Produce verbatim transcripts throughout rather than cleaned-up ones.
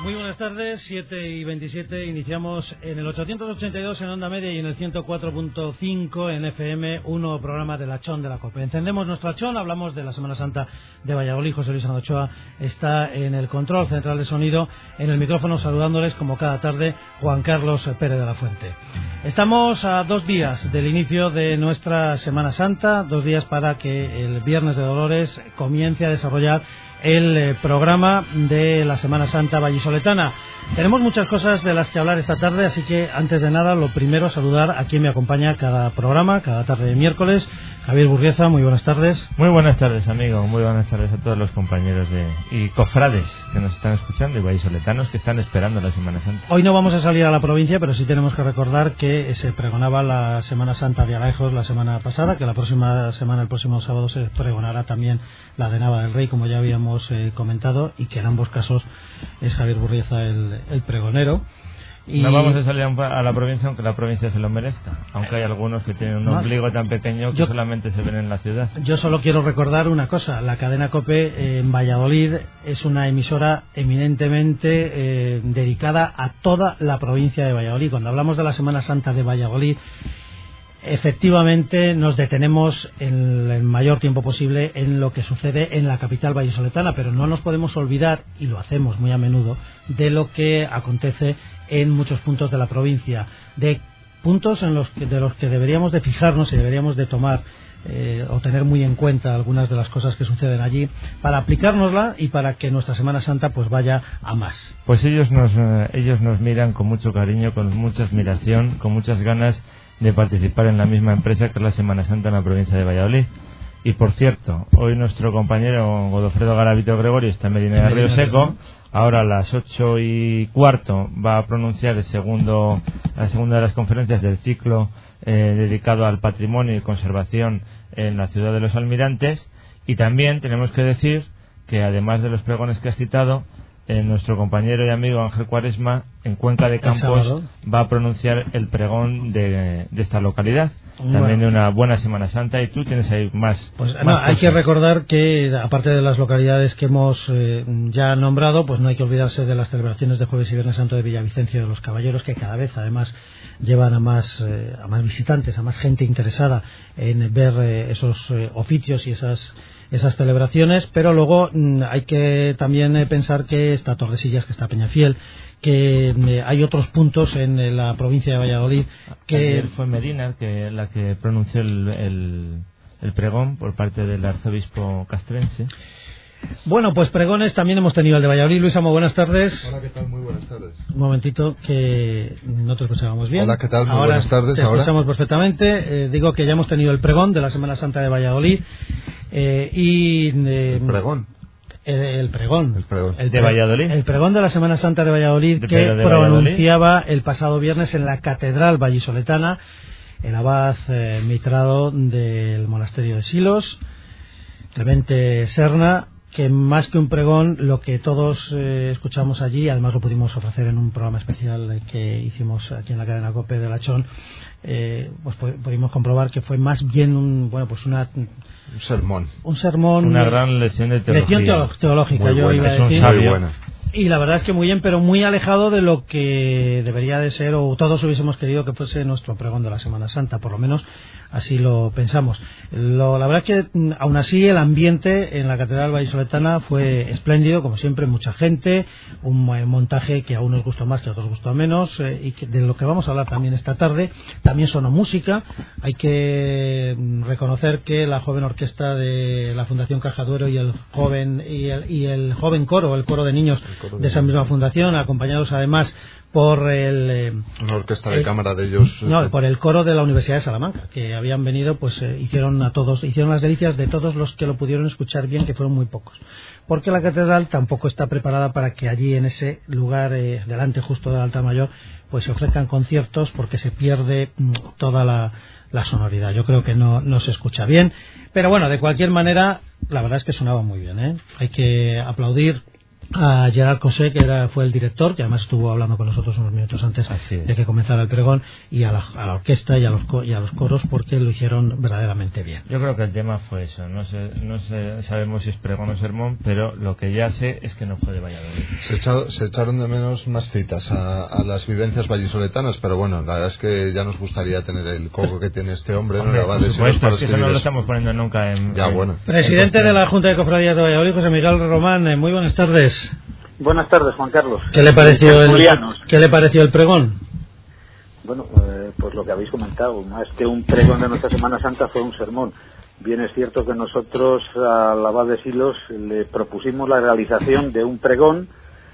Muy buenas tardes, siete y veintisiete, iniciamos en el ochocientos ochenta y dos en onda media y en el ciento cuatro punto cinco en F M, un nuevo programa de la Chón de la COPE. Encendemos nuestra Chón, hablamos de la Semana Santa de Valladolid. José Luis Ochoa está en el control central de sonido, en el micrófono saludándoles como cada tarde Juan Carlos Pérez de la Fuente. Estamos a dos días del inicio de nuestra Semana Santa, dos días para que el Viernes de Dolores comience a desarrollar el eh, programa de la Semana Santa vallisoletana. Tenemos muchas cosas de las que hablar esta tarde, así que antes de nada, lo primero, saludar a quien me acompaña cada programa, cada tarde de miércoles. Javier Burrieza, muy buenas tardes. Muy buenas tardes, amigo. Muy buenas tardes a todos los compañeros de y cofrades que nos están escuchando y vallisoletanos que están esperando la Semana Santa. Hoy no vamos a salir a la provincia, pero sí tenemos que recordar que se pregonaba la Semana Santa de Alejos la semana pasada, que la próxima semana, el próximo sábado, se pregonará también la de Nava del Rey, como ya habíamos eh, comentado, y que en ambos casos es Javier Burrieza el, el pregonero. Y no vamos a salir a la provincia aunque la provincia se lo merezca, aunque hay algunos que tienen un no, ombligo tan pequeño que yo, solamente se ven en la ciudad. Yo solo quiero recordar una cosa: la cadena COPE eh, en Valladolid es una emisora eminentemente eh, dedicada a toda la provincia de Valladolid. Cuando hablamos de la Semana Santa de Valladolid, efectivamente nos detenemos en el mayor tiempo posible en lo que sucede en la capital vallisoletana, pero no nos podemos olvidar, y lo hacemos muy a menudo, de lo que acontece en muchos puntos de la provincia, de puntos en los que, de los que deberíamos de fijarnos y deberíamos de tomar eh, o tener muy en cuenta algunas de las cosas que suceden allí para aplicárnosla y para que nuestra Semana Santa pues vaya a más. Pues ellos nos, eh, ellos nos miran con mucho cariño, con mucha admiración, con muchas ganas de participar en la misma empresa que es la Semana Santa en la provincia de Valladolid. Y por cierto, hoy nuestro compañero Godofredo Garavito Gregorio está en Medina de Río Seco. Ahora a las ocho y cuarto va a pronunciar el segundo, la segunda de las conferencias del ciclo eh, dedicado al patrimonio y conservación en la ciudad de los Almirantes. Y también tenemos que decir que además de los pregones que has citado, Eh, nuestro compañero y amigo Ángel Cuaresma en Cuenca de Campos va a pronunciar el pregón de, de esta localidad, bueno, también de una buena Semana Santa, y tú tienes ahí más, pues, más no, hay cosas. que recordar que aparte de las localidades que hemos eh, ya nombrado, pues no hay que olvidarse de las celebraciones de Jueves y Viernes Santo de Villavicencio de los Caballeros, que cada vez además llevan a más eh, a más visitantes, a más gente interesada en ver eh, esos eh, oficios y esas esas celebraciones. Pero luego mmm, hay que también eh, pensar que está Tordesillas, que está Peñafiel, que eh, hay otros puntos en eh, la provincia de Valladolid que Ayer fue Medina que la que pronunció el, el, el pregón por parte del arzobispo castrense. Bueno, pues pregones también hemos tenido el de Valladolid. Luis Amo, buenas tardes. Hola, ¿qué tal? Muy buenas tardes. Un momentito, que no te escuchábamos bien. Hola, ¿qué tal? Muy ahora buenas tardes. Te ahora escuchamos perfectamente. Eh, digo que ya hemos tenido el pregón de la Semana Santa de Valladolid. Eh, y eh, el pregón. El, el pregón. El pregón. El de Valladolid. El pregón de la Semana Santa de Valladolid, de que de pronunciaba Valladolid. el pasado viernes en la Catedral Vallisoletana el abad eh, mitrado del monasterio de Silos, Clemente Serna, que más que un pregón, lo que todos eh, escuchamos allí, además lo pudimos ofrecer en un programa especial eh, que hicimos aquí en la cadena COPE de la Chón, eh, pues pudimos comprobar que fue más bien un, bueno, pues una un sermón, un sermón, una gran lección de teología, lección teológica, muy yo buena, iba a es un decir, sabio. Buena. Y la verdad es que muy bien, pero muy alejado de lo que debería de ser, o todos hubiésemos querido que fuese nuestro pregón de la Semana Santa, por lo menos así lo pensamos. Lo, la verdad es que aún así el ambiente en la Catedral Vallisoletana fue espléndido, como siempre, mucha gente, un montaje que a unos gustó más, que a otros gustó menos, eh, y que de lo que vamos a hablar también esta tarde. También sonó música. Hay que reconocer que la joven orquesta de la Fundación Caja Duero y el joven y el, y el joven coro, el coro de niños de esa misma fundación, acompañados además por el eh, una orquesta de el, cámara de ellos, no, por el coro de la Universidad de Salamanca, que habían venido, pues eh, hicieron a todos, hicieron las delicias de todos los que lo pudieron escuchar bien, que fueron muy pocos, porque la catedral tampoco está preparada para que allí en ese lugar eh, delante justo del altar mayor pues se ofrezcan conciertos, porque se pierde mm, toda la, la sonoridad. Yo creo que no, no se escucha bien, pero bueno, de cualquier manera la verdad es que sonaba muy bien, ¿eh? Hay que aplaudir a Gerard Cosé, que era, fue el director, que además estuvo hablando con nosotros unos minutos antes de que comenzara el pregón, y a la, a la orquesta y a, los, y a los coros, porque lo hicieron verdaderamente bien. Yo creo que el tema fue eso, no sé, no sé, sabemos si es pregón o sermón, pero lo que ya sé es que no fue de Valladolid. Se, echado, se echaron de menos más citas a, a las vivencias vallisoletanas, pero bueno, la verdad es que ya nos gustaría tener el coco que tiene este hombre, hombre, ¿no? Por supuesto, es que eso no lo estamos poniendo nunca en... Ya, en bueno. Presidente de la Junta de Cofradías de Valladolid, José Miguel Román, eh, muy buenas tardes. Buenas tardes, Juan Carlos. ¿Qué le pareció el, ¿qué le pareció el pregón? Bueno, eh, pues lo que habéis comentado, más que un pregón de nuestra Semana Santa fue un sermón. Bien es cierto que nosotros al abad de Silos le propusimos la realización de un pregón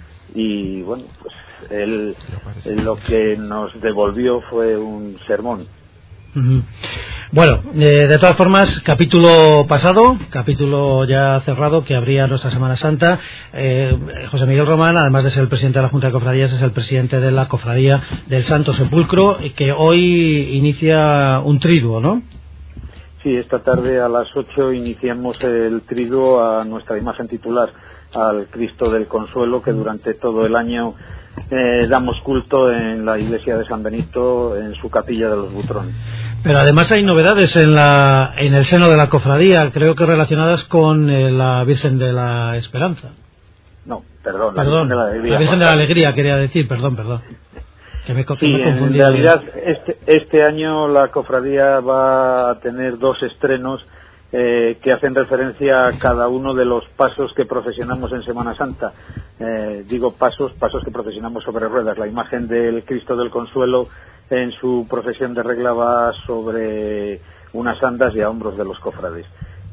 y bueno, pues él, él lo que nos devolvió fue un sermón. Uh-huh. Bueno, eh, de todas formas, capítulo pasado, capítulo ya cerrado que abría nuestra Semana Santa. eh, José Miguel Román, además de ser el presidente de la Junta de Cofradías, es el presidente de la Cofradía del Santo Sepulcro, que hoy inicia un triduo, ¿no? Sí, esta tarde a las ocho iniciamos el triduo a nuestra imagen titular, al Cristo del Consuelo, que durante todo el año eh, damos culto en la iglesia de San Benito, en su capilla de los Butrones. Pero además hay novedades en la en el seno de la cofradía, creo que relacionadas con eh, la Virgen de la Esperanza. No, perdón, la perdón, Virgen de la Alegría. La Virgen de la Alegría quería decir, perdón, perdón. Que me, que sí, me he en realidad este, este año la cofradía va a tener dos estrenos eh, que hacen referencia a cada uno de los pasos que procesionamos en Semana Santa. Eh, digo pasos, pasos que procesionamos sobre ruedas. La imagen del Cristo del Consuelo en su procesión de regla va sobre unas andas y a hombros de los cofrades.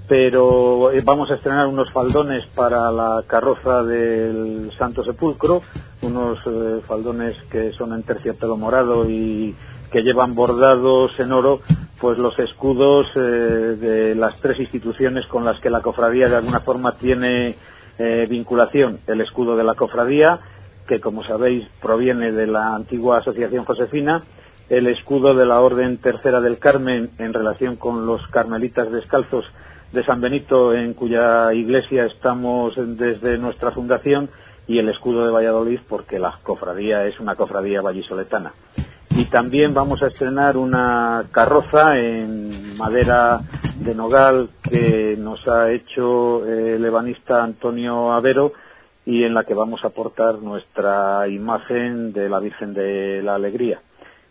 Pero eh, vamos a estrenar unos faldones para la carroza del Santo Sepulcro, unos eh, faldones que son en terciopelo morado y que llevan bordados en oro pues los escudos eh, de las tres instituciones con las que la cofradía de alguna forma tiene eh, vinculación. El escudo de la cofradía, que como sabéis proviene de la antigua Asociación Josefina, el escudo de la Orden Tercera del Carmen en relación con los carmelitas descalzos de San Benito, en cuya iglesia estamos desde nuestra fundación, y el escudo de Valladolid, porque la cofradía es una cofradía vallisoletana. Y también vamos a estrenar una carroza en madera de nogal que nos ha hecho el ebanista Antonio Avero, y en la que vamos a portar nuestra imagen de la Virgen de la Alegría.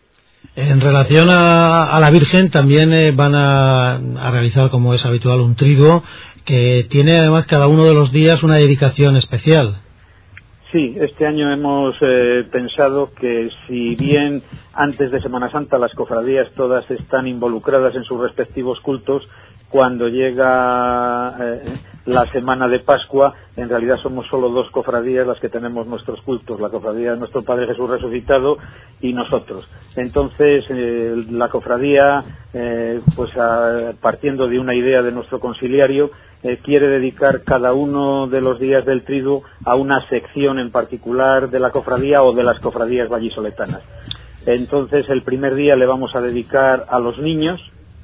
En relación a, a la Virgen, también eh, van a, a realizar, como es habitual, un triduo que tiene además cada uno de los días una dedicación especial. Sí, este año hemos eh, pensado que si bien antes de Semana Santa las cofradías todas están involucradas en sus respectivos cultos, cuando llega eh, la semana de Pascua, en realidad somos solo dos cofradías las que tenemos nuestros cultos, la cofradía de nuestro Padre Jesús resucitado y nosotros. Entonces, eh, la cofradía, eh, pues a, partiendo de una idea de nuestro conciliario, eh, quiere dedicar cada uno de los días del triduo a una sección en particular de la cofradía o de las cofradías vallisoletanas. Entonces, el primer día le vamos a dedicar a los niños.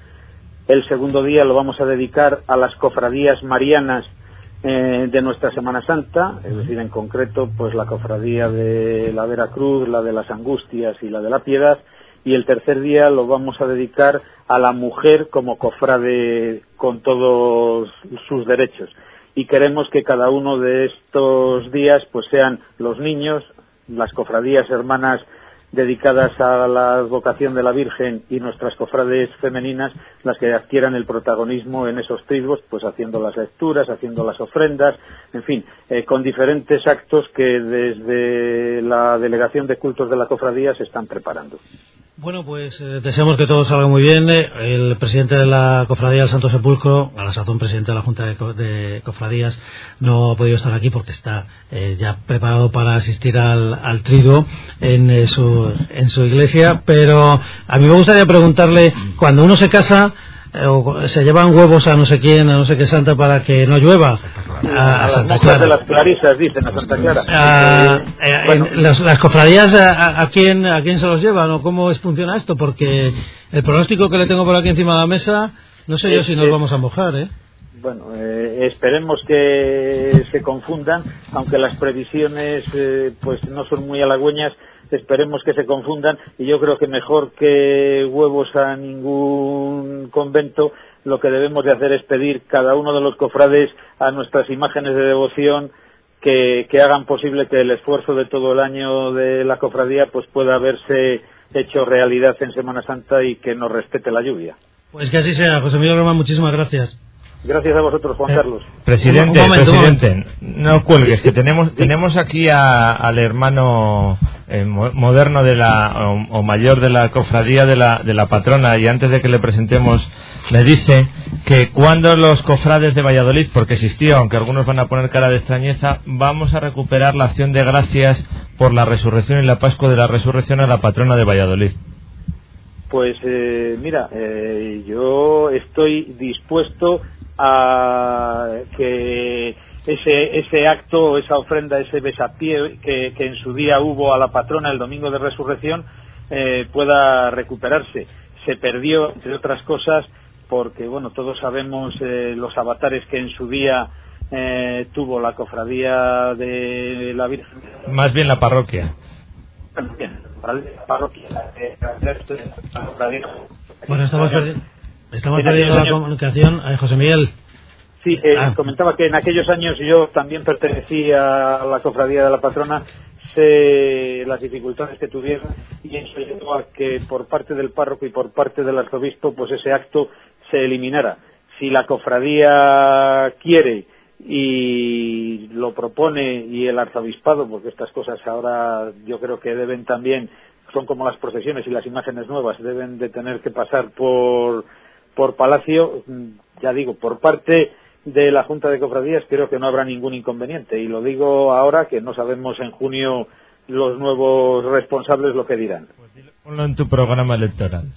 El segundo día lo vamos a dedicar a las cofradías marianas eh, de nuestra Semana Santa, es decir, en concreto, pues la cofradía de la Veracruz, la de las Angustias y la de la Piedad. Y el tercer día lo vamos a dedicar a la mujer como cofrade con todos sus derechos. Y queremos que cada uno de estos días pues sean los niños, las cofradías hermanas dedicadas a la vocación de la Virgen y nuestras cofrades femeninas las que adquieran el protagonismo en esos triduos, pues haciendo las lecturas, haciendo las ofrendas, en fin, eh, con diferentes actos que desde la Delegación de Cultos de la Cofradía se están preparando. Bueno, pues eh, deseamos que todo salga muy bien. El presidente de la Cofradía del Santo Sepulcro, a la sazón presidente de la Junta de, Co- de Cofradías, no ha podido estar aquí porque está eh, ya preparado para asistir al, al triduo en, eh, su, en su iglesia. Pero a mí me gustaría preguntarle, cuando uno se casa, eh, o se llevan huevos a no sé quién, a no sé qué santa para que no llueva. A, a Santa Clara. De las Clarisas, dicen, a Santa Clara. A, eh, bueno. en las, las cofradías, a, a, quién, ¿a quién se los llevan o cómo es, funciona esto? Porque el pronóstico que le tengo por aquí encima de la mesa, no sé yo si nos vamos a mojar, ¿eh? Bueno, eh, esperemos que se confundan, aunque las previsiones eh, pues no son muy halagüeñas. Esperemos que se confundan, y yo creo que mejor que huevos a ningún convento, lo que debemos de hacer es pedir cada uno de los cofrades a nuestras imágenes de devoción que, que hagan posible que el esfuerzo de todo el año de la cofradía pues pueda verse hecho realidad en Semana Santa y que nos respete la lluvia. Pues que así sea. José Miguel Román, muchísimas gracias. Gracias a vosotros, Juan eh, Carlos. Presidente, un momento, presidente, un momento. no cuelgues, que tenemos tenemos aquí a, al hermano eh, moderno de la o, o mayor de la cofradía de la de la patrona, y antes de que le presentemos le dice que cuando los cofrades de Valladolid, porque existió, aunque algunos van a poner cara de extrañeza, vamos a recuperar la acción de gracias por la resurrección y la Pascua de la Resurrección a la patrona de Valladolid. Pues eh, mira, eh, yo estoy dispuesto a que ese ese acto, esa ofrenda, ese besapié que, que en su día hubo a la patrona el domingo de Resurrección eh, pueda recuperarse. Se perdió, entre otras cosas, porque bueno, todos sabemos eh, los avatares que en su día eh, tuvo la cofradía de la Virgen. Más bien la parroquia. La parroquia. Bueno, estamos perdiendo. Estamos perdiendo la comunicación. Eh, José Miguel. Sí, eh, ah. comentaba que en aquellos años yo también pertenecía a la cofradía de la patrona, sé las dificultades que tuvieron, y eso llevó a que por parte del párroco y por parte del arzobispo pues ese acto se eliminara. Si la cofradía quiere y lo propone, y el arzobispado, porque estas cosas ahora yo creo que deben también, son como las procesiones y las imágenes nuevas, deben de tener que pasar por por Palacio, ya digo, por parte de la Junta de Cofradías creo que no habrá ningún inconveniente, y lo digo ahora que no sabemos en junio los nuevos responsables lo que dirán. Pues dilo, ponlo en tu programa electoral.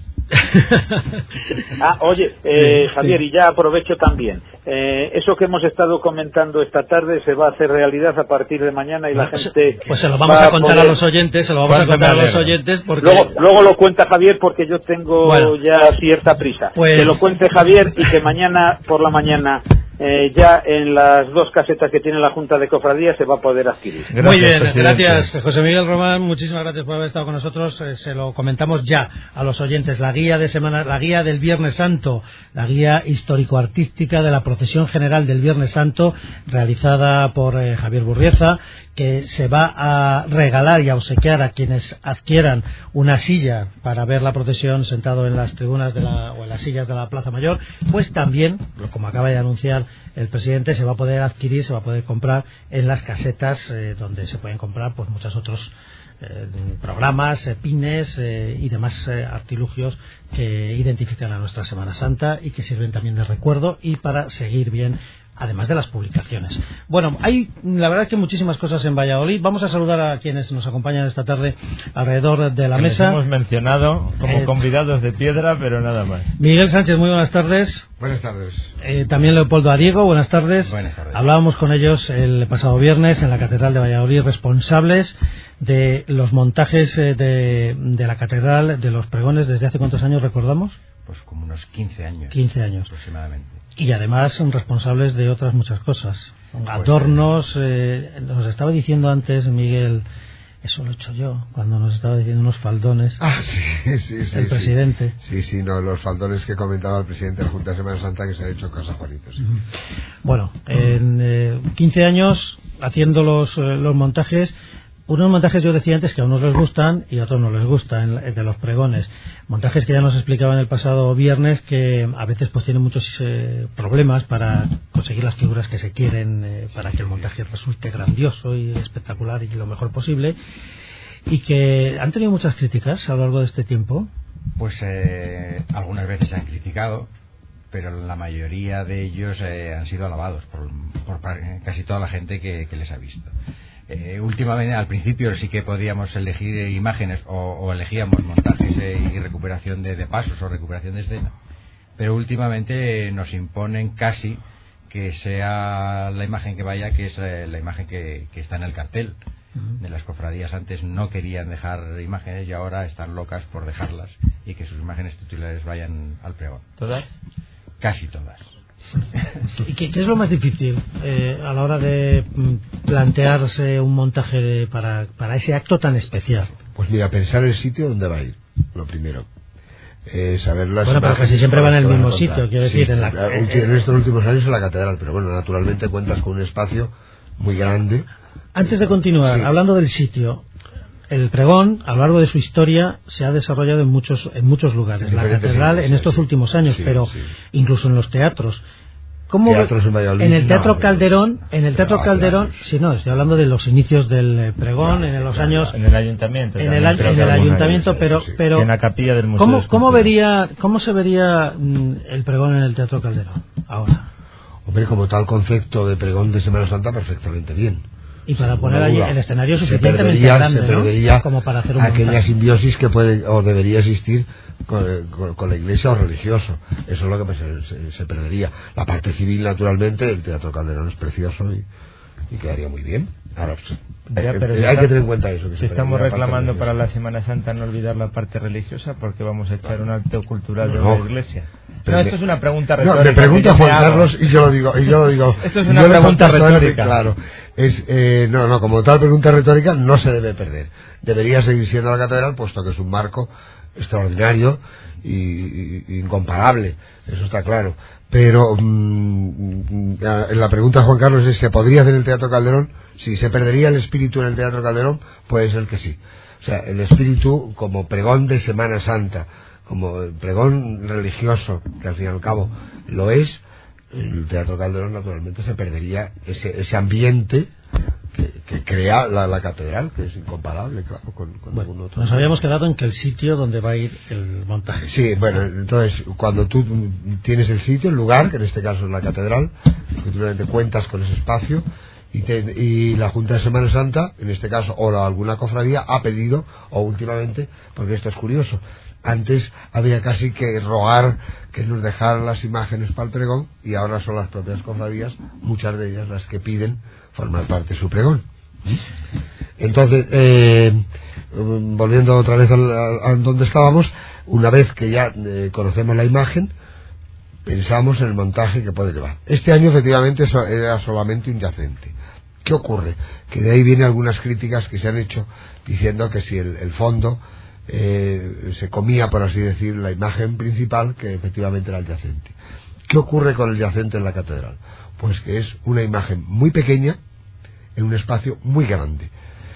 Ah, oye, eh, sí, Javier, sí. y ya aprovecho también. Eh, eso que hemos estado comentando esta tarde se va a hacer realidad a partir de mañana, y la Pues, gente... pues se lo vamos va a contar poder... a los oyentes, se lo vamos a contar a los oyentes porque... Luego, luego lo cuenta Javier, porque yo tengo bueno, ya cierta prisa. Pues... Que lo cuente Javier, y que mañana por la mañana eh, ya en las dos casetas que tiene la Junta de Cofradías se va a poder adquirir. Gracias, muy bien, presidente. gracias José Miguel Román, muchísimas gracias por haber estado con nosotros. Eh, se lo comentamos ya a los oyentes. La guía de semana, la guía del Viernes Santo, la guía histórico-artística de la procesión general del Viernes Santo, realizada por eh, Javier Burrieza, que se va a regalar y a obsequiar a quienes adquieran una silla para ver la procesión sentado en las tribunas de la, o en las sillas de la Plaza Mayor. Pues también, como acaba de anunciar el presidente, se va a poder adquirir, se va a poder comprar en las casetas eh, donde se pueden comprar pues muchos otros eh, programas, eh, pines eh, y demás eh, artilugios que identifican a nuestra Semana Santa y que sirven también de recuerdo y para seguir bien, además de las publicaciones. Bueno, hay la verdad que muchísimas cosas en Valladolid. Vamos a saludar a quienes nos acompañan esta tarde alrededor de la que mesa. Les hemos mencionado como eh, convidados de piedra, pero nada más. Miguel Sánchez, muy buenas tardes. Buenas tardes. Eh, también Leopoldo Ariego, buenas tardes. Buenas tardes. Hablábamos con ellos el pasado viernes en la Catedral de Valladolid, responsables de los montajes eh, de, de la Catedral, de los pregones. ¿Desde hace cuántos años recordamos? Pues como unos quince años. quince años. Aproximadamente. Y además son responsables de otras muchas cosas. Adornos, eh, nos estaba diciendo antes Miguel, eso lo he hecho yo, cuando nos estaba diciendo unos faldones. Ah, sí, sí, sí. El sí. presidente. Sí, sí, no, los faldones que comentaba el presidente de la Junta de Semana Santa que se han hecho en Casa Juanito. Sí. Bueno, en eh, quince años haciendo los, eh, los montajes. Unos montajes, yo decía antes, que a unos les gustan y a otros no les gustan, de los pregones. Montajes que ya nos explicaban el pasado viernes, que a veces pues tienen muchos eh, problemas para conseguir las figuras que se quieren, eh, para que el montaje resulte grandioso y espectacular y lo mejor posible. Y que han tenido muchas críticas a lo largo de este tiempo. Pues eh, algunas veces se han criticado, pero la mayoría de ellos eh, han sido alabados por, por casi toda la gente que, que les ha visto. Eh, últimamente, al principio sí que podíamos elegir eh, imágenes o, o elegíamos montajes eh, y recuperación de, de pasos o recuperación de escena, pero últimamente eh, nos imponen casi que sea la imagen que vaya, que es eh, la imagen que, que está en el cartel. Uh-huh. De las cofradías antes no querían dejar imágenes y ahora están locas por dejarlas y que sus imágenes titulares vayan al pregón. ¿Todas? Casi todas. ¿Y qué, qué es lo más difícil eh, a la hora de mm, plantearse un montaje de, para, para ese acto tan especial? Pues mira, pensar el sitio donde va a ir, lo primero. Eh, saber las bueno, pero casi siempre van en el mismo sitio, quiero decir, sí, en, la, en, en estos últimos años en la catedral, pero bueno, naturalmente cuentas con un espacio muy grande. Antes de continuar, sí. hablando del sitio, el pregón, a lo largo de su historia, se ha desarrollado en muchos en muchos lugares. La catedral sí, en estos sí, últimos años, sí, pero sí. incluso en los teatros. ¿Cómo Teatros en, Valladolid, en el Teatro no, Calderón, en el Teatro no, Calderón, claro. sí, no, estoy hablando de los inicios del pregón, no, en los claro, años en el ayuntamiento, en el, en el ayuntamiento, pero, sí, sí. pero en la capilla del museo. ¿Cómo, cómo vería, cómo se vería mm, el pregón en el Teatro Calderón ahora? Hombre, como tal concepto de pregón de Semana Santa, perfectamente bien. Y para poner allí el escenario suficientemente perdería, grande, se perdería ¿no? Como para hacer un aquella montaje. simbiosis que puede o debería existir con, con, con la iglesia o religioso. Eso es lo que pues, se, se perdería. La parte civil, naturalmente, el Teatro Calderón es precioso y, y quedaría muy bien. Ahora, pues, ya, pero hay, ya hay está, que tener en cuenta eso. Que si se estamos reclamando para la religiosa. Semana Santa no olvidar la parte religiosa, porque vamos a echar un acto cultural no, de la iglesia. No, esto es una pregunta retórica. No, me pregunta Juan Carlos y yo lo digo. Y yo lo digo. Esto es una pregunta retórica. Claro. Es, eh, no, no, como tal pregunta retórica no se debe perder. Debería seguir siendo la catedral, puesto que es un marco extraordinario y, y, y incomparable. Eso está claro. Pero mmm, la pregunta de Juan Carlos es: ¿se podría hacer el Teatro Calderón? Si se perdería el espíritu en el Teatro Calderón, puede ser que sí. O sea, el espíritu como pregón de Semana Santa, como el pregón religioso, que al fin y al cabo lo es, el Teatro Calderón naturalmente se perdería ese, ese ambiente que, que crea la, la catedral, que es incomparable, claro, con, con bueno, algún otro. Nos habíamos quedado en que el sitio donde va a ir el montaje. Sí, bueno, entonces cuando tú tienes el sitio, el lugar, que en este caso es la catedral, naturalmente cuentas con ese espacio. Y, te, y la Junta de Semana Santa, en este caso, o la, alguna cofradía, ha pedido, o últimamente, porque esto es curioso, antes había casi que rogar que nos dejaran las imágenes para el pregón, y ahora son las propias cofradías, muchas de ellas las que piden formar parte de su pregón. Entonces, eh, volviendo otra vez a, a, a donde estábamos, una vez que ya eh, conocemos la imagen, pensamos en el montaje que puede llevar. Este año, efectivamente, eso era solamente un yacente. ¿Qué ocurre? Que de ahí vienen algunas críticas que se han hecho diciendo que si el, el fondo eh, se comía, por así decir, la imagen principal, que efectivamente era el yacente. ¿Qué ocurre con el yacente en la catedral? Pues que es una imagen muy pequeña en un espacio muy grande.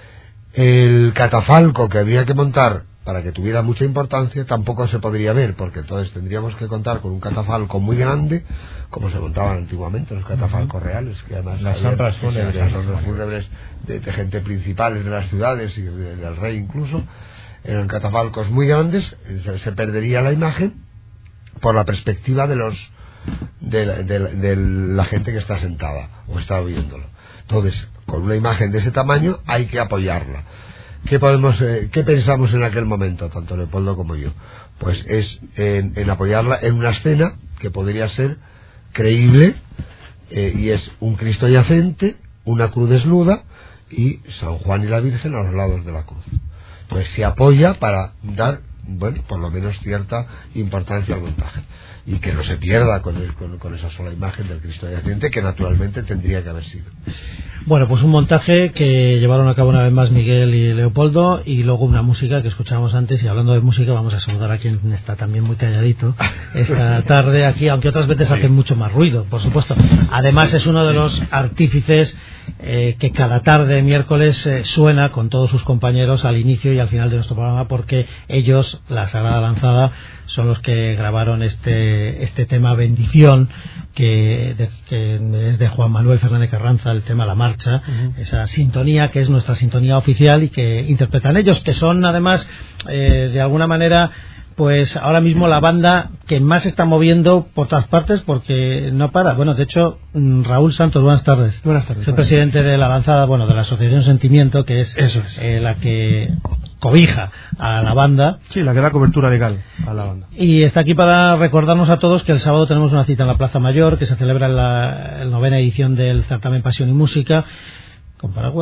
El catafalco que había que montar para que tuviera mucha importancia tampoco se podría ver, porque entonces tendríamos que contar con un catafalco muy grande, como se montaban antiguamente los catafalcos uh-huh. reales, que además las honras fúnebres, las honras fúnebres de, de gente principales de las ciudades y de, del rey incluso, eran catafalcos muy grandes, se, se perdería la imagen por la perspectiva de los de la, de, la, de la gente que está sentada o está viéndolo. Entonces, con una imagen de ese tamaño hay que apoyarla. ¿Qué podemos, eh, qué pensamos en aquel momento, tanto Leopoldo como yo? Pues es en, en apoyarla en una escena que podría ser creíble, eh, y es un Cristo yacente, una cruz desnuda y San Juan y la Virgen a los lados de la cruz. Entonces se apoya para dar, bueno, por lo menos cierta importancia al montaje, y que no se pierda con, el, con, con esa sola imagen del Cristo yacente, que naturalmente tendría que haber sido. Bueno, pues un montaje que llevaron a cabo una vez más Miguel y Leopoldo, y luego una música que escuchábamos antes. Y hablando de música, vamos a saludar a quien está también muy calladito esta tarde aquí, aunque otras veces hace mucho más ruido, por supuesto. Además es uno de los artífices eh, que cada tarde, miércoles, eh, suena con todos sus compañeros al inicio y al final de nuestro programa, porque ellos, la Sagrada Lanzada, son los que grabaron este, este tema Bendición, que, de, que es de Juan Manuel Fernández Carranza, el tema La Marcha, uh-huh. esa sintonía que es nuestra sintonía oficial y que interpretan ellos, que son además eh, de alguna manera pues ahora mismo la banda que más se está moviendo por todas partes, porque no para. Bueno, de hecho, Raúl Santos, buenas tardes. Buenas tardes. Es el presidente de la Lanzada, bueno, de la Asociación Sentimiento, que es, Eso es. Eh, la que cobija a la banda. Sí, la que da cobertura legal a la banda. Y está aquí para recordarnos a todos que el sábado tenemos una cita en la Plaza Mayor, que se celebra en la, la novena edición del certamen Pasión y Música. ¿Con paraguas?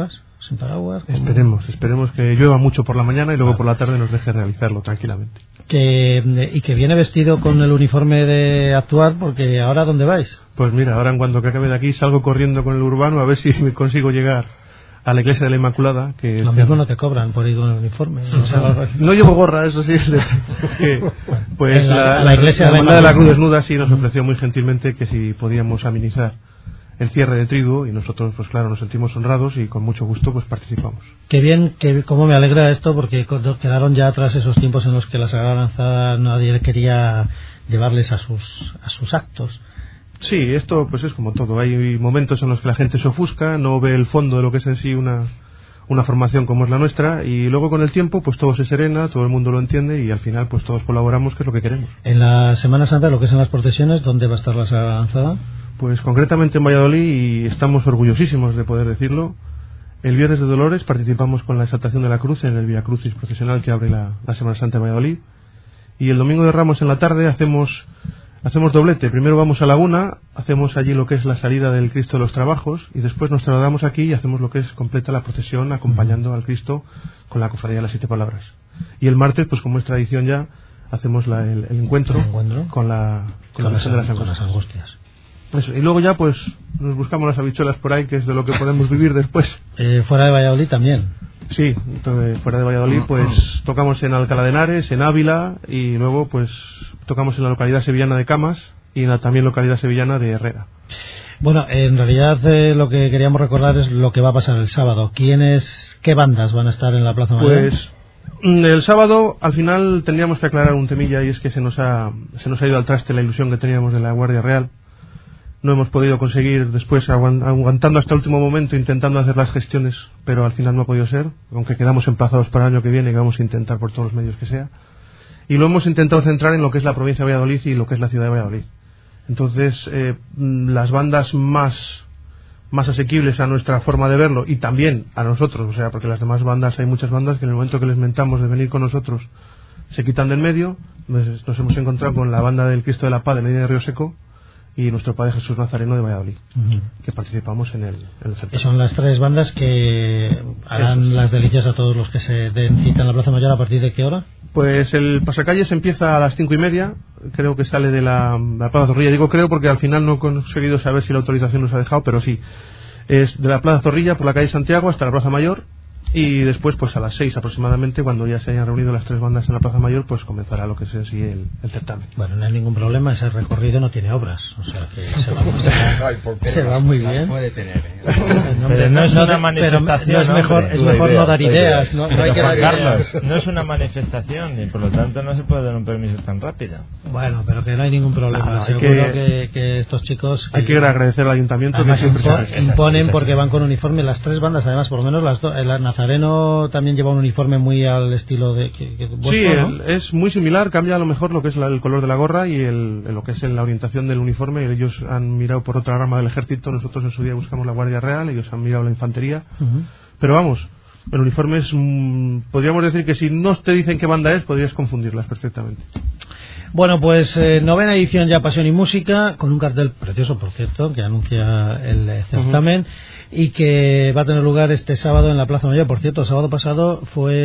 sin paraguas. ¿Cómo? Esperemos, esperemos que llueva mucho por la mañana y luego vale. por la tarde nos deje realizarlo tranquilamente. Que, y que viene vestido con el uniforme de actuar, porque ahora ¿dónde vais? Pues mira, ahora en cuanto que acabe de aquí salgo corriendo con el urbano a ver si me consigo llegar a la iglesia de la Inmaculada. Que lo mismo no te cobran por ir con el uniforme. No, o sea, no llevo gorra, eso sí. Que, pues la, la, la iglesia la, de, la, de la Cruz Desnuda sí nos ofreció muy gentilmente que si podíamos amenizar el cierre de triduo, y nosotros pues claro nos sentimos honrados y con mucho gusto pues participamos. Qué bien, que cómo me alegra esto, porque quedaron ya atrás esos tiempos en los que la Sagrada Lanzada nadie quería llevarles a sus a sus actos. Sí, esto pues es como todo, hay momentos en los que la gente se ofusca, no ve el fondo de lo que es en sí una una formación como es la nuestra, y luego con el tiempo pues todo se serena, todo el mundo lo entiende y al final pues todos colaboramos, que es lo que queremos. En la Semana Santa, lo que son las procesiones, ¿dónde va a estar la Sagrada Lanzada? Pues concretamente en Valladolid, y estamos orgullosísimos de poder decirlo. El Viernes de Dolores participamos con la exaltación de la cruz en el Vía Crucis procesional que abre la, la Semana Santa de Valladolid, y el Domingo de Ramos en la tarde hacemos hacemos doblete. Primero vamos a Laguna, hacemos allí lo que es la salida del Cristo de los Trabajos, y después nos trasladamos aquí y hacemos lo que es completa la procesión acompañando al Cristo con la cofradía de las Siete Palabras. Y el martes, pues como es tradición ya, hacemos la, el, el, encuentro ¿El encuentro con la con, con, las, la, de las con las angustias. Eso. Y luego ya pues nos buscamos las habichuelas por ahí, que es de lo que podemos vivir después. Eh, fuera de Valladolid también. Sí, entonces, fuera de Valladolid pues tocamos en Alcalá de Henares, en Ávila, y luego pues tocamos en la localidad sevillana de Camas y en la también localidad sevillana de Herrera. Bueno, en realidad eh, lo que queríamos recordar es lo que va a pasar el sábado. ¿Quiénes, qué bandas van a estar en la Plaza Mayor? Pues el sábado al final tendríamos que aclarar un temilla, y es que se nos ha se nos ha ido al traste la ilusión que teníamos de la Guardia Real. No hemos podido conseguir después, aguantando hasta el último momento, intentando hacer las gestiones, pero al final no ha podido ser, aunque quedamos emplazados para el año que viene y vamos a intentar por todos los medios que sea. Y lo hemos intentado centrar en lo que es la provincia de Valladolid y lo que es la ciudad de Valladolid. Entonces, eh, las bandas más, más asequibles a nuestra forma de verlo, y también a nosotros, o sea, porque las demás bandas, hay muchas bandas que en el momento que les mentamos de venir con nosotros se quitan del medio. Nos, nos hemos encontrado con la banda del Cristo de la Paz de Medina de Río Seco y nuestro Padre Jesús Nazareno de Valladolid, uh-huh. que participamos en el, en el certamen. Son las tres bandas que harán sí. las delicias a todos los que se den cita en la Plaza Mayor. ¿A partir de qué hora? Pues el pasacalles empieza a las cinco y media, creo que sale de la, de la Plaza Zorrilla. Digo creo porque al final no he conseguido saber si la autorización nos ha dejado, pero sí, es de la Plaza Zorrilla por la calle Santiago hasta la Plaza Mayor, y después pues a las seis aproximadamente, cuando ya se hayan reunido las tres bandas en la Plaza Mayor, pues comenzará lo que es así el, el certamen. Bueno, no hay ningún problema, ese recorrido no tiene obras, o sea que se va, se va, se va muy bien. Puede tener, ¿eh? no, pero no es una manifestación, no es mejor, es mejor ideas, no dar ideas, no, no hay que dar Carlos, ideas. No es una manifestación y por lo tanto no se puede dar un permiso tan rápido. Bueno, pero que no hay ningún problema, no, no, seguro que, que, que estos chicos hay que, que agradecer al ayuntamiento que siempre impon, se imponen porque van con uniforme las tres bandas, además por lo menos las do, el Nazareno también lleva un uniforme muy al estilo de que, que vuestro, sí, ¿no? el, es muy similar, cambia a lo mejor lo que es la, el color de la gorra y el, lo que es la orientación del uniforme. Ellos han mirado por otra rama del ejército, nosotros en su día buscamos la Guardia Real, ellos han mirado la infantería, uh-huh. pero vamos, el uniforme es, mmm, podríamos decir que si no te dicen qué banda es, podrías confundirlas perfectamente. Bueno, pues eh, novena edición ya Pasión y Música, con un cartel precioso, por cierto, que anuncia el eh, certamen, uh-huh. y que va a tener lugar este sábado en la Plaza Mayor. Por cierto, el sábado pasado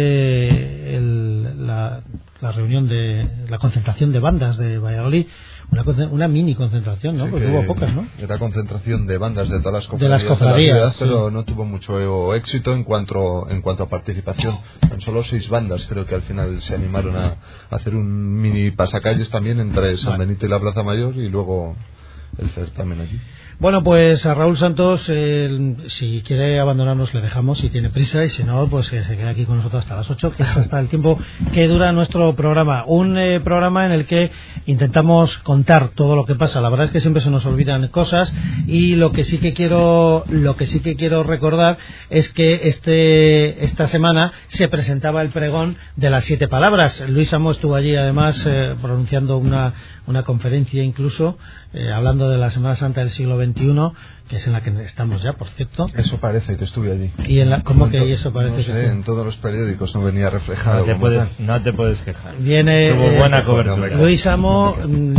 fue el, la, la reunión de la concentración de bandas de Valladolid, una, una mini concentración, ¿no? Sí, porque hubo pocas, ¿no? Era concentración de bandas de todas las cofradías, de las cofradías de la ciudad, sí. pero no tuvo mucho éxito en cuanto en cuanto a participación. Tan solo seis bandas creo que al final se animaron a, a hacer un mini pasacalles también entre San vale. Benito y la Plaza Mayor, y luego el certamen allí. Bueno, pues a Raúl Santos, eh, si quiere abandonarnos le dejamos, si tiene prisa, y si no, pues que se quede aquí con nosotros hasta las ocho, que es hasta el tiempo que dura nuestro programa. Un eh, programa en el que intentamos contar todo lo que pasa. La verdad es que siempre se nos olvidan cosas, y lo que sí que quiero, lo que sí que quiero recordar es que este esta semana se presentaba el pregón de las siete palabras. Luis Amo estuvo allí además eh, pronunciando una una conferencia incluso eh, hablando de la Semana Santa del siglo veintiuno, que es en la que estamos ya, por cierto. Eso parece que estuve allí. ¿Y en la, cómo que to- eso parece? No sé, que en todos los periódicos no venía reflejado. No te, puedes, no te puedes quejar. Viene Tuvo eh, buena cobertura. Luis Amo, eh,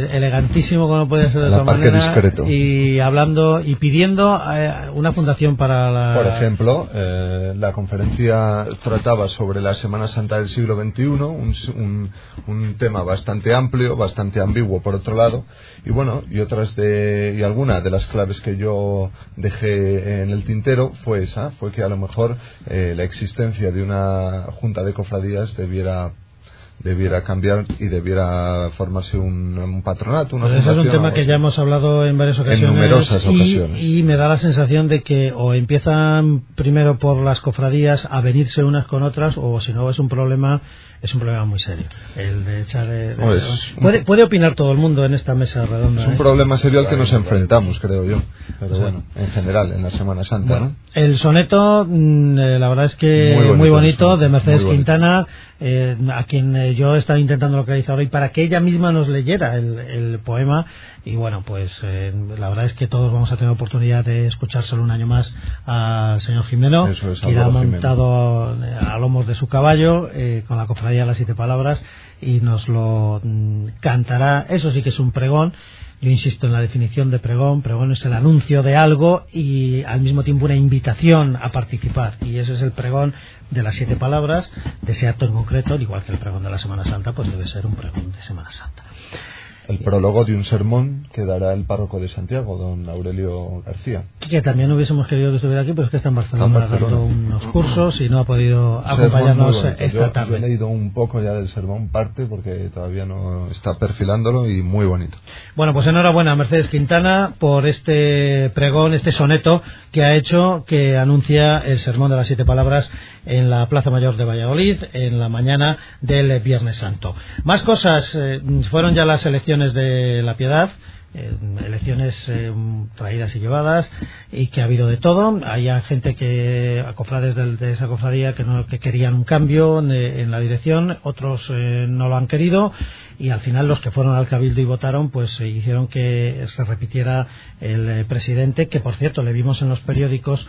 eh, elegantísimo como puede ser de la otra parque manera, discreto. y hablando y pidiendo eh, una fundación para la... Por ejemplo, eh, la conferencia trataba sobre la Semana Santa del siglo veintiuno, un, un, un tema bastante amplio, bastante ambiguo por otro lado, y bueno, y otras de y alguna de las claves que yo dejé en el tintero fue esa, fue que a lo mejor eh, la existencia de una junta de cofradías debiera debiera cambiar y debiera formarse un, un patronato, una pues ese es un tema que así. ya hemos hablado en varias ocasiones, en numerosas y, ocasiones y me da la sensación de que o empiezan primero por las cofradías a venirse unas con otras, o si no es un problema es un problema muy serio el de echar de, de, pues, puede, puede opinar todo el mundo en esta mesa redonda. Es un ¿eh? problema serio al que nos enfrentamos, creo yo, pero o sea, bueno, en general en la Semana Santa, bueno, ¿no? El soneto, mm, eh, la verdad es que muy bonito, muy bonito de Mercedes bonito. Quintana, eh, a quien eh, yo estaba intentando localizar hoy para que ella misma nos leyera el, el poema, y bueno, pues eh, la verdad es que todos vamos a tener oportunidad de escuchárselo un año más al señor Jimeno, Eso es, que irá Álvaro montado Jimeno. a lomos de su caballo, eh, con la cofradía de las siete palabras, y nos lo mm, cantará. Eso sí que es un pregón. Yo insisto en la definición de pregón. Pregón es el anuncio de algo y al mismo tiempo una invitación a participar, y ese es el pregón de las siete palabras, de ese acto en concreto, al igual que el pregón de la Semana Santa, pues debe ser un pregón de Semana Santa. El prólogo de un sermón que dará el párroco de Santiago, don Aurelio García. Que también hubiésemos querido que estuviera aquí, pero es que está en Barcelona, Está en Barcelona. dando unos cursos y no ha podido Sermón acompañarnos muy bonito. esta yo, tarde. Yo he leído un poco ya del sermón, parte, porque todavía no está perfilándolo, y muy bonito. Bueno, pues enhorabuena a Mercedes Quintana por este pregón, este soneto que ha hecho, que anuncia el sermón de las siete palabras en la Plaza Mayor de Valladolid en la mañana del Viernes Santo. Más cosas, eh, fueron ya las elecciones de la Piedad. Eh, elecciones eh, traídas y llevadas, y que ha habido de todo. Hay gente que, a cofrades de, de esa cofradía, que no que querían un cambio en, en la dirección, otros eh, no lo han querido, y al final los que fueron al Cabildo y votaron, pues eh, hicieron que se repitiera el eh, presidente, que por cierto le vimos en los periódicos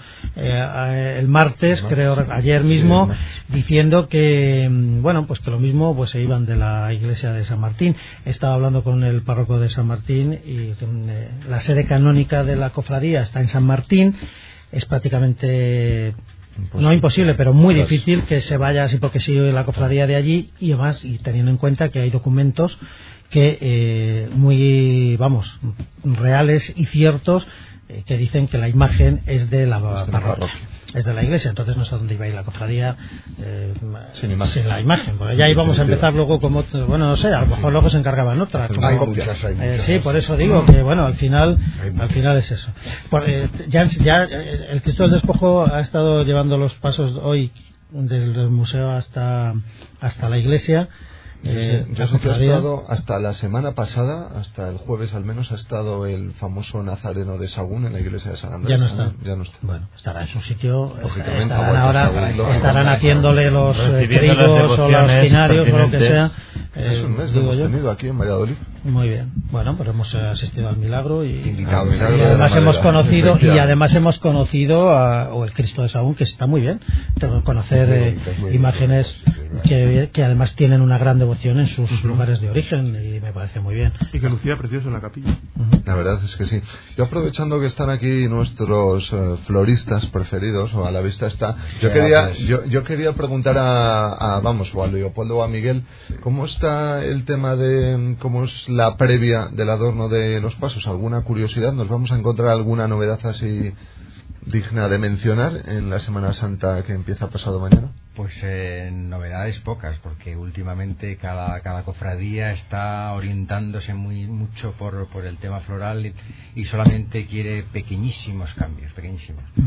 eh, el martes, creo ayer mismo, sí, diciendo que bueno, pues que lo mismo, pues se iban de la iglesia de San Martín. Estaba hablando con el párroco de San Martín, y eh, la sede canónica de la cofradía está en San Martín. Es prácticamente imposible. No imposible, pero muy difícil que se vaya así porque sigue la cofradía de allí, y además, y teniendo en cuenta que hay documentos que eh, muy, vamos, reales y ciertos, eh, que dicen que la imagen es de la parroquia, es de la iglesia. Entonces no sé dónde iba a ir la cofradía eh, sin, imagen. sin la imagen, porque ya íbamos a empezar luego como, bueno, no sé, a lo mejor luego se encargaban otras. Hay hay muchas, hay eh, muchas. sí, por eso digo que bueno, al final al final es eso. Por, eh, ya, ya el Cristo del Despojo ha estado llevando los pasos hoy desde el museo hasta hasta la iglesia. Eh, yo sé que ha estado hasta la semana pasada, hasta el jueves al menos, ha estado el famoso Nazareno de Sagún en la iglesia de San Andrés. Ya no está. Ya no está. Bueno, estará en su sitio. Lógicamente, estarán ahora, Sagún, estarán haciéndole los eh, trigos o los pinarios o lo que sea. Es un mes que hemos yo. tenido aquí en Valladolid. Muy bien. Bueno, pues hemos asistido al milagro y, Invitado, y milagro además de la hemos madera, conocido y además hemos conocido a, o el Cristo de Sagún, que está muy bien. Tengo que conocer eh, imágenes que, que además tienen una gran devoción en sus uh-huh. lugares de origen, y me parece muy bien. Y que lucía precioso en la capilla. Uh-huh. La verdad es que sí. Yo, aprovechando que están aquí nuestros uh, floristas preferidos, o a la vista está, yo quería yo, yo quería preguntar a, a vamos, o a Leopoldo o a Miguel, ¿cómo está el tema de cómo es la previa del adorno de los pasos? ¿Alguna curiosidad? ¿Nos vamos a encontrar alguna novedad así digna de mencionar en la Semana Santa que empieza pasado mañana? Pues eh, novedades pocas, porque últimamente cada, cada cofradía está orientándose muy mucho por, por el tema floral, y, y solamente quiere pequeñísimos cambios, pequeñísimos. Uh-huh.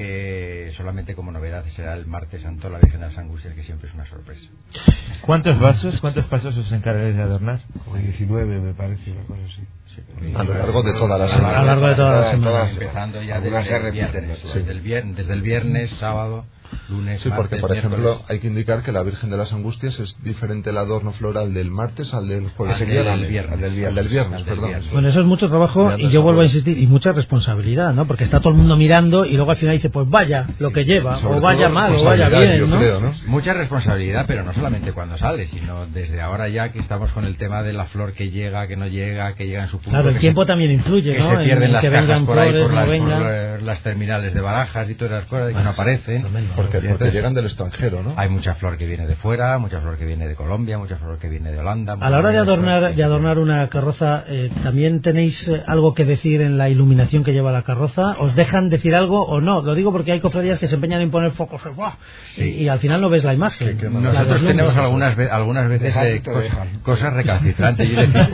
Eh, solamente como novedad será el martes santo la Virgen de las Angustias, que siempre es una sorpresa. ¿Cuántos vasos, cuántos pasos os encargáis de adornar? Como diecinueve, me parece, una cosa así. Sí, a lo largo de toda la semana. A lo largo de toda la semana. Empezando ya desde el, viernes, sí. desde, el viernes, desde el viernes, sábado. lunes, Sí, porque martes, por ejemplo miércoles. hay que indicar que la Virgen de las Angustias es diferente el adorno floral del martes al del jueves. Al del- del viernes. Al del viernes, al del viernes, Al del perdón. viernes. Bueno, eso es mucho trabajo Ya y no yo se vuelvo a puede. insistir, y mucha responsabilidad, ¿no? Porque está todo el mundo mirando y luego al final dice, pues vaya lo que lleva, Sobre o vaya todo mal, o vaya responsabilidad, bien, yo ¿no? creo, ¿no? Mucha responsabilidad, pero no solamente cuando sale, sino desde ahora ya que estamos con el tema de la flor que llega, que no llega, que llega en su punto. Claro, el que tiempo se, también influye, que ¿no? se En- pierden en las que cajas vengan por ahí flores, por no las, por vengan. la- las terminales de Barajas y todas las cosas y que no aparecen. Tremendo. Porque, porque Entonces, llegan del extranjero, ¿no? Hay mucha flor que viene de fuera, mucha flor que viene de Colombia, mucha flor que viene de Holanda. A la hora de muchas flores adornar, que- de adornar una carroza, eh, ¿también tenéis eh, algo que decir en la iluminación que lleva la carroza? ¿Os dejan decir algo o no? Lo digo porque hay cofradías que se empeñan en poner focos ¡buah! y, y al final no ves la imagen. Que- que La Nosotros deslumbras. tenemos algunas, ve- algunas veces Dejar, eh, te cos- dejan. cosas recalcitrantes. Y decir,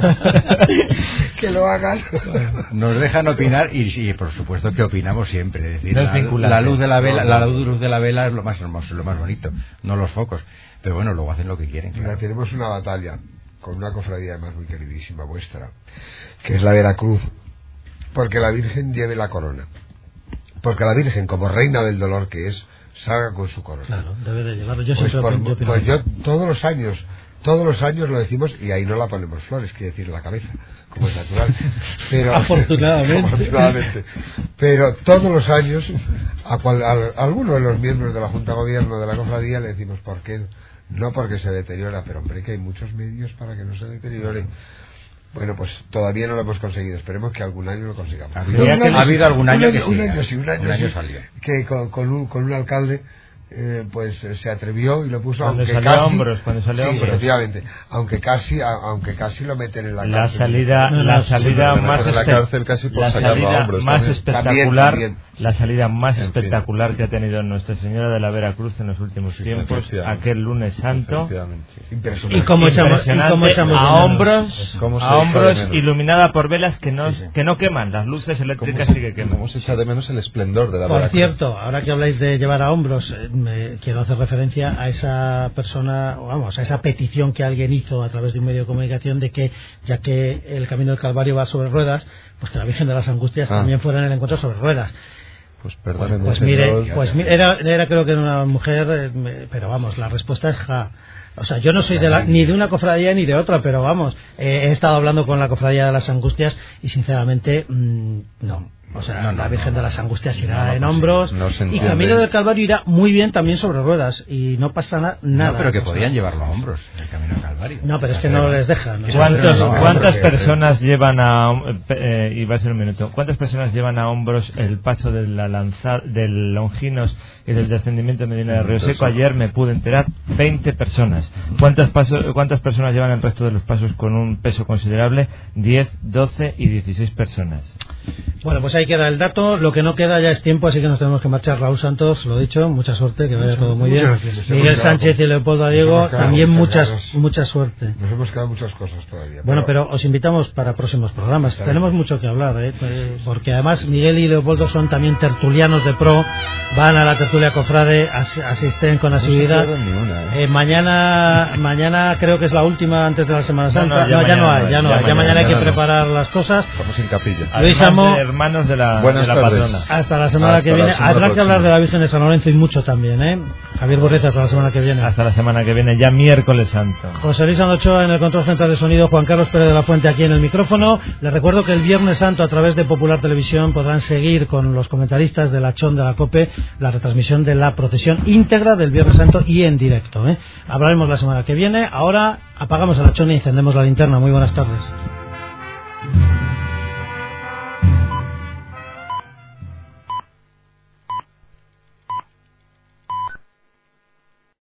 Que lo hagan. nos dejan opinar y sí, por supuesto que opinamos siempre. Es decir, No es la, vinculante. la luz de la vela, No, la no. luz de la vela es lo más hermoso, lo más bonito, no los focos. Pero bueno, luego hacen lo que quieren. Mira, claro. tenemos una batalla con una cofradía además muy queridísima vuestra, que es la Veracruz, porque la Virgen lleve la corona. Porque la Virgen, como reina del dolor que es, salga con su corona. Claro, debe de llevarlo. Yo Pues, siempre por- opino- opino pues lo yo mismo. todos los años, todos los años lo decimos y ahí no la ponemos flores, quiere decir la cabeza, como es natural. Pero, Afortunadamente. afortunadamente. Pero todos los años, a, cual, a, a alguno de los miembros de la Junta de Gobierno de la cofradía le decimos por qué, no porque se deteriora, pero hombre que hay muchos medios para que no se deteriore. Bueno, pues todavía no lo hemos conseguido. Esperemos que algún año lo consigamos. Ha habido- Un año ha habido algún año un que sí, un año sí, un año, un año sí, salió. que con, con un, con un alcalde eh, pues eh, se atrevió y lo puso, Cuando aunque salió casi, a hombros, cuando salió a sí, hombros. efectivamente, aunque casi, a- aunque casi lo meten en la, La cárcel. salida, No, la no, salida sí, más en la espe- cárcel casi por la sacarlo a salida hombros más también. espectacular, También, también. la salida más En fin. espectacular que ha tenido Nuestra Señora de la Veracruz en los últimos Sí, tiempos, efectivamente. aquel lunes santo, Efectivamente. Impresionante. ¿Y cómo echamos, y cómo impresionante, echamos de a menos? hombros, ¿Cómo se a echa de hombros, menos? iluminada por velas que no, Sí, sí. que no queman, las luces ¿Cómo eléctricas se, sí que queman. cómo se echa de menos el esplendor de la Por Veracruz? cierto, ahora que habláis de llevar a hombros, eh, me quiero hacer referencia a esa persona, vamos, a esa petición que alguien hizo a través de un medio de comunicación de que, ya que el Camino del Calvario va sobre ruedas, pues que la Virgen de las Angustias Ah. también fuera en el encuentro sobre ruedas. Pues Pues, perdónenme, pues señor. mire, pues mi- era, era creo que era una mujer, eh, me- pero vamos, la respuesta es ja. O sea, yo no soy de la, ni de una cofradía ni de otra, pero vamos, eh, he estado hablando con la cofradía de las Angustias y sinceramente, mmm, no. O sea, No, no, la Virgen no, de no, las no, Angustias no, irá no, en pues, hombros no se y entiende. Camino del Calvario irá muy bien también sobre ruedas y no pasa na- nada. No, pero que O sea, podían llevarlo a hombros, el camino al Calvario. No, pero es que no les dejan. o sea, ¿Cuántos- no, no, ¿Cuántas porque- personas llevan a eh, y va a ser un minuto? ¿Cuántas personas llevan a hombros el paso de la lanza, del Longinos y del descendimiento de Medina de Río Seco? Ayer me pude enterar, veinte personas. ¿Cuántas pasos, cuántas personas llevan el resto de los pasos con un peso considerable? diez, doce y dieciséis personas. Bueno, pues ahí queda el dato. Lo que no queda ya es tiempo, así que nos tenemos que marchar. Raúl Santos, lo dicho, mucha suerte, que vaya todo muy bien. Muchas gracias. Nos Miguel hemos quedado Sánchez con- y Leopoldo nos Diego, hemos quedado también con muchas, muchas mucha suerte. Nos hemos quedado muchas cosas todavía. Bueno, pero os invitamos para próximos programas. Está Tenemos bien. mucho que hablar, ¿eh? Eh, porque además Miguel y Leopoldo son también tertulianos de pro, van a la tertulia cofrade, as- asisten con No se asiduidad. pierden ni una, ¿eh? Eh, mañana, mañana creo que es la última antes de la Semana No, Santa. no, ya No, ya no mañana hay, no ya hay, no ya hay. Ya mañana, mañana hay que mañana no. preparar las cosas. Estamos en capilla. Luis Además Amo- de hermanos de la, Buenas de la tardes. patrona. Hasta la semana Hasta que la viene. semana Habrá que próxima. hablar de la Virgen de San Lorenzo y mucho también, ¿eh? Javier Borreza, hasta la semana que viene. Hasta la semana que viene, ya miércoles santo. José Luis Anochoa en el control central de sonido, Juan Carlos Pérez de la Fuente aquí en el micrófono. Les recuerdo que el Viernes Santo a través de Popular Televisión podrán seguir con los comentaristas de la Chón de la COPE la retransmisión de la procesión íntegra del Viernes Santo y en directo, ¿eh? Hablaremos la semana que viene. Ahora apagamos el Chón y encendemos la linterna. Muy buenas tardes.